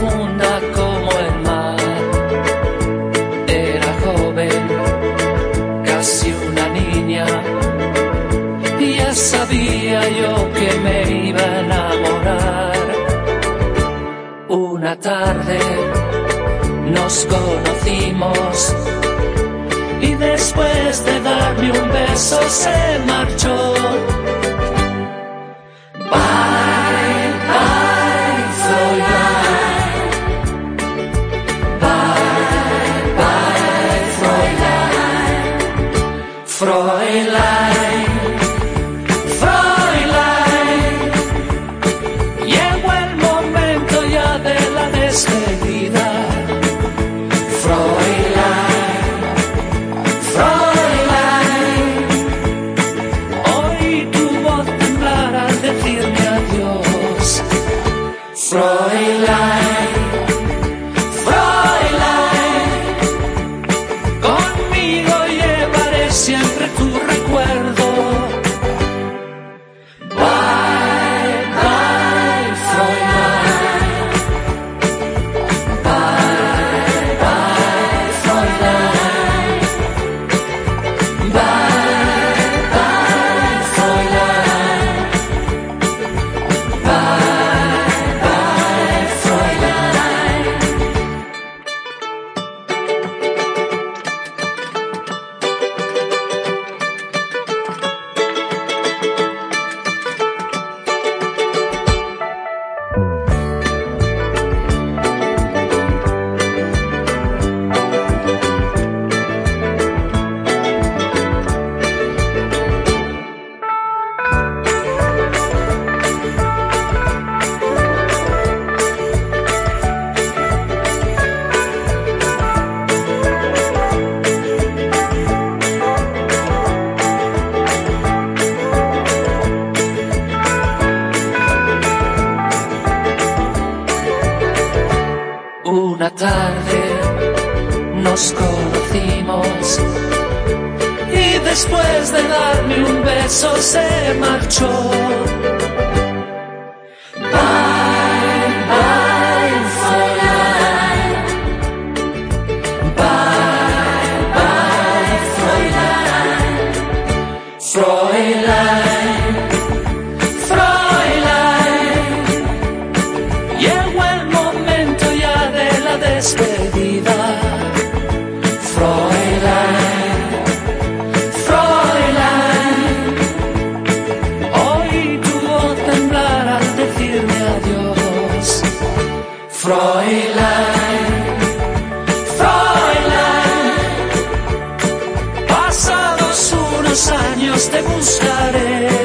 profunda como el mar. Era joven, casi una niña, y ya sabía yo que me iba a enamorar. Una tarde nos conocimos y después de darme un beso se marchó. Bye, bye, Fräulein. Bye, bye, Fräulein. Fräulein, Fräulein. Llegó el momento ya de la despedida. Fräulein, Fräulein. Oí tu voz temblar al decirme adiós. Fräulein, Fräulein. Conmigo llevaré siempre tu recuerdo. Bye, bye, Fräulein. Bye, bye, Fräulein. Bye, bye, Fräulein. Bye, bye, Fräulein. Una tarde nos conocimos y después de darme un beso se marchó. Bye, bye, Fräulein. Bye, bye, Fräulein. Fräulein, Fräulein. Llegó el momento ya de la despedida. Fräulein, Fräulein. Oí tu voz temblar al decirme adiós. Fräulein, Fräulein. Pasados unos años te buscaré.